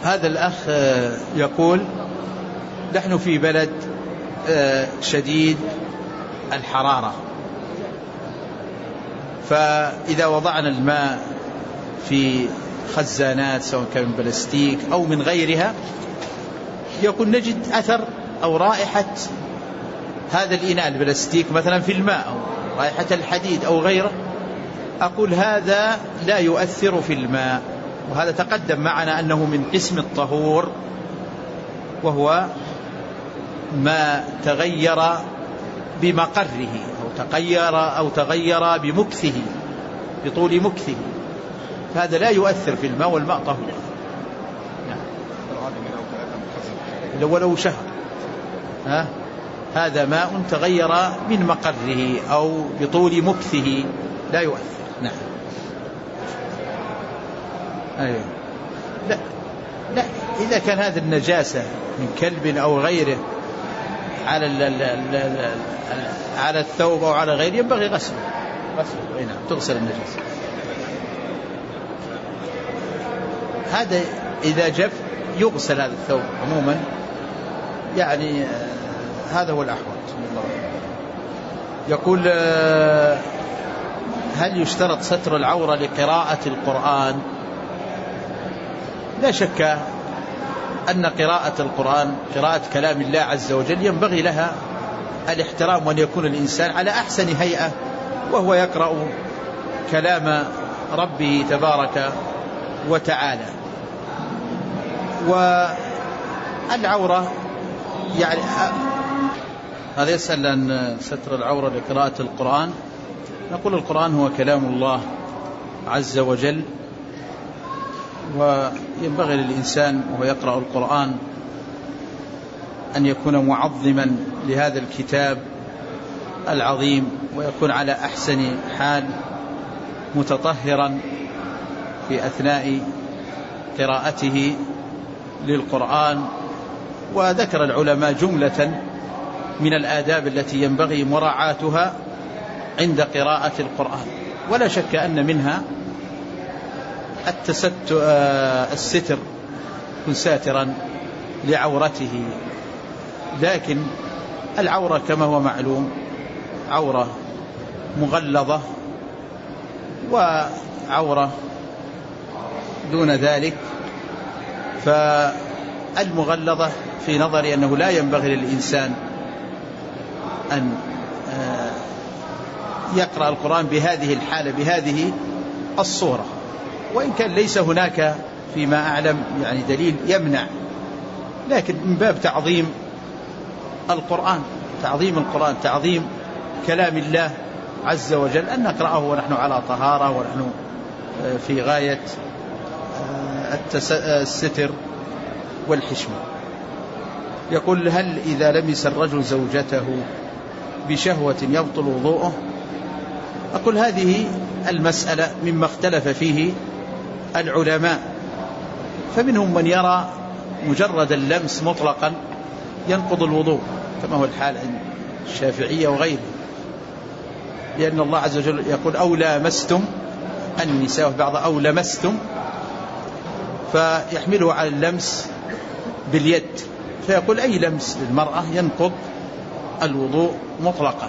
هذا الأخ يقول: نحن في بلد شديد الحرارة، فإذا وضعنا الماء في خزانات سواء كان من بلاستيك أو من غيرها، يقول نجد أثر أو رائحة هذا الإناء البلاستيك مثلا في الماء، أو رائحة الحديد أو غيره. أقول هذا لا يؤثر في الماء، وهذا تقدم معنا أنه من قسم الطهور، وهو ما تغير بمقره أو تغير بمكثه، بطول مكثه، فهذا لا يؤثر في الماء، والماء طهور. ولو شهر هذا ماء تغير من مقره أو بطول مكثه لا يؤثر. نعم. أيوه. لا إذا كان هذا النجاسة من كلب أو غيره على الثوب أو على غيره ينبغي غسله. نعم، تغسل النجاسة. هذا إذا جف يغسل هذا الثوب عموما، يعني هذا هو الأحوط. يقول: هل يشترط ستر العورة لقراءة القرآن؟ لا شك أن قراءة القرآن، قراءة كلام الله عز وجل، ينبغي لها الاحترام، وأن يكون الإنسان على أحسن هيئة وهو يقرأ كلام ربه تبارك وتعالى. والعورة يعني هذا يسأل عن ستر العورة لقراءة القرآن. نقول القرآن هو كلام الله عز وجل، وينبغي للإنسان وهو يقرأ القرآن أن يكون معظما لهذا الكتاب العظيم، ويكون على أحسن حال متطهرا في أثناء قراءته للقرآن. وذكر العلماء جملة من الآداب التي ينبغي مراعاتها عند قراءة القرآن، ولا شك أن منها الستر، يكون ساترا لعورته. لكن العورة كما هو معلوم عورة مغلظة وعورة دون ذلك، فالمغلظة في نظري أنه لا ينبغي للإنسان أن يقرأ القرآن بهذه الحالة بهذه الصورة، وإن كان ليس هناك فيما أعلم يعني دليل يمنع، لكن من باب تعظيم القرآن، تعظيم كلام الله عز وجل، أن نقرأه ونحن على طهارة ونحن في غاية الستر والحشمة. يقول: هل إذا لمس الرجل زوجته بشهوة يبطل وضوءه؟ أقول هذه المسألة مما اختلف فيه العلماء، فمنهم من يرى مجرد اللمس مطلقا ينقض الوضوء، كما هو الحال عند الشافعية وغيره، لأن الله عز وجل يقول: أو لامستم النساء، بعض أو لمستم، فيحمله على اللمس باليد، فيقول أي لمس للمرأة ينقض الوضوء مطلقا.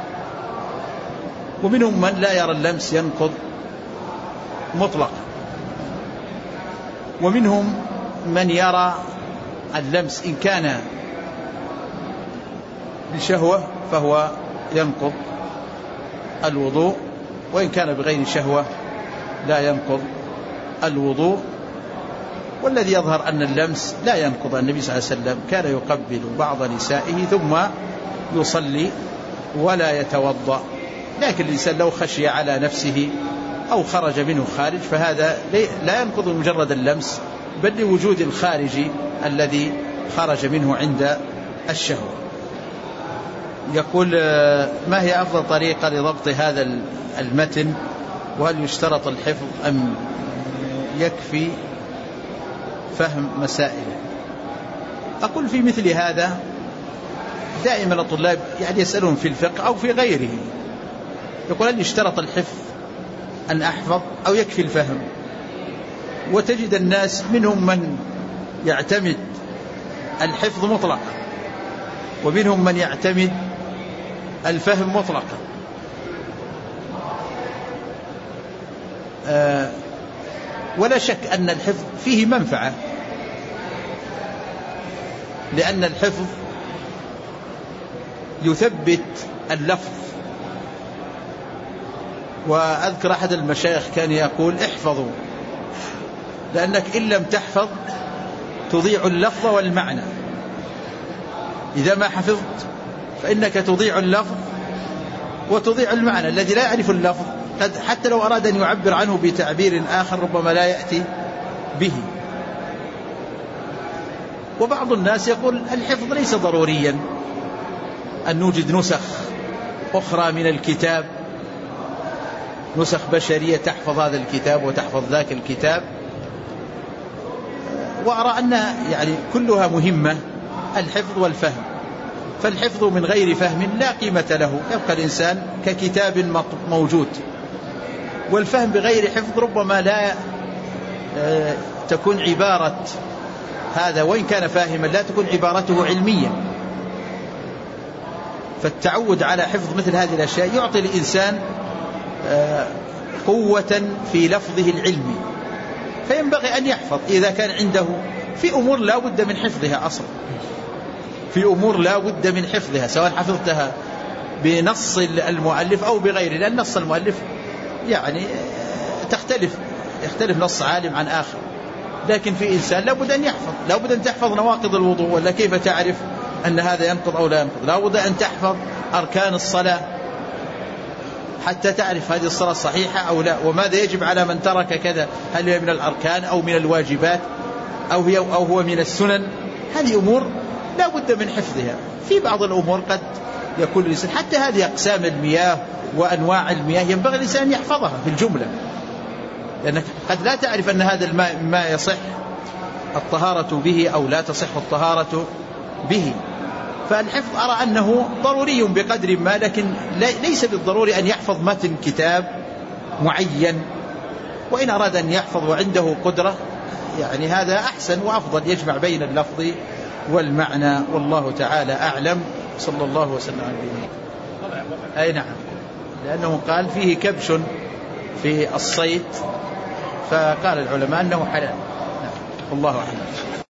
ومنهم من لا يرى اللمس ينقض مطلقا، ومنهم من يرى اللمس إن كان بشهوة فهو ينقض الوضوء، وإن كان بغير شهوة لا ينقض الوضوء. والذي يظهر أن اللمس لا ينقض. النبي صلى الله عليه وسلم كان يقبل بعض نسائه ثم يصلي ولا يتوضأ، لكن الإنسان لو خشي على نفسه أو خرج منه خارج فهذا لا ينقض مجرد اللمس، بل لوجود الخارج الذي خرج منه عند الشهوة. يقول: ما هي أفضل طريقة لضبط هذا المتن، وهل يشترط الحفظ أم يكفي فهم مسائله؟ أقول في مثل هذا دائما الطلاب يعني يسألون في الفقه أو في غيره، يقول: هل يشترط الحفظ أن أحفظ أو يكفي الفهم؟ وتجد الناس منهم من يعتمد الحفظ مطلقا، ومنهم من يعتمد الفهم مطلقا. ولا شك أن الحفظ فيه منفعة، لأن الحفظ يثبت اللفظ. وأذكر أحد المشايخ كان يقول: احفظوا، لأنك إن لم تحفظ تضيع اللفظ والمعنى. إذا ما حفظت فإنك تضيع اللفظ وتضيع المعنى. الذي لا يعرف اللفظ حتى لو أراد أن يعبر عنه بتعبير آخر ربما لا يأتي به. وبعض الناس يقول الحفظ ليس ضروريا، أن نوجد نسخ أخرى من الكتاب، نسخ بشرية تحفظ هذا الكتاب وتحفظ ذاك الكتاب. وأرى أن يعني كلها مهمة، الحفظ والفهم. فالحفظ من غير فهم لا قيمة له، يبقى الإنسان ككتاب موجود. والفهم بغير حفظ ربما لا تكون عبارة هذا، وإن كان فاهما لا تكون عبارته علمية. فالتعود على حفظ مثل هذه الأشياء يعطي الإنسان قوة في لفظه العلمي، فينبغي أن يحفظ إذا كان عنده في أمور لا بد من حفظها أصلا، في أمور لا بد من حفظها سواء حفظتها بنص المؤلف أو بغيره، لأن نص المؤلف يعني يختلف نص عالم عن آخر. لكن في إنسان لا بد أن يحفظ، لا بد أن تحفظ نواقض الوضوء، ولا كيف تعرف أن هذا ينقض أو لا ينقض؟ لا بد أن تحفظ أركان الصلاة حتى تعرف هذه الصلاة صحيحة أو لا، وماذا يجب على من ترك كذا، هل هي من الأركان أو من الواجبات أو هو من السنن. هذه أمور لا بد من حفظها. في بعض الأمور قد يكون الإنسان، حتى هذه أقسام المياه وأنواع المياه ينبغي الإنسان أن يحفظها في الجملة، لأنك قد لا تعرف أن هذا الماء ما يصح الطهارة به أو لا تصح الطهارة به. فالحفظ أرى أنه ضروري بقدر ما، لكن ليس بالضروري أن يحفظ متن كتاب معين. وإن أراد أن يحفظ وعنده قدرة يعني هذا أحسن وأفضل، يجمع بين اللفظ والمعنى. والله تعالى أعلم. صلى الله وسلم على نبينا. أي نعم، لأنه قال فيه كبش في الصيد، فقال العلماء أنه حلال. والله أعلم.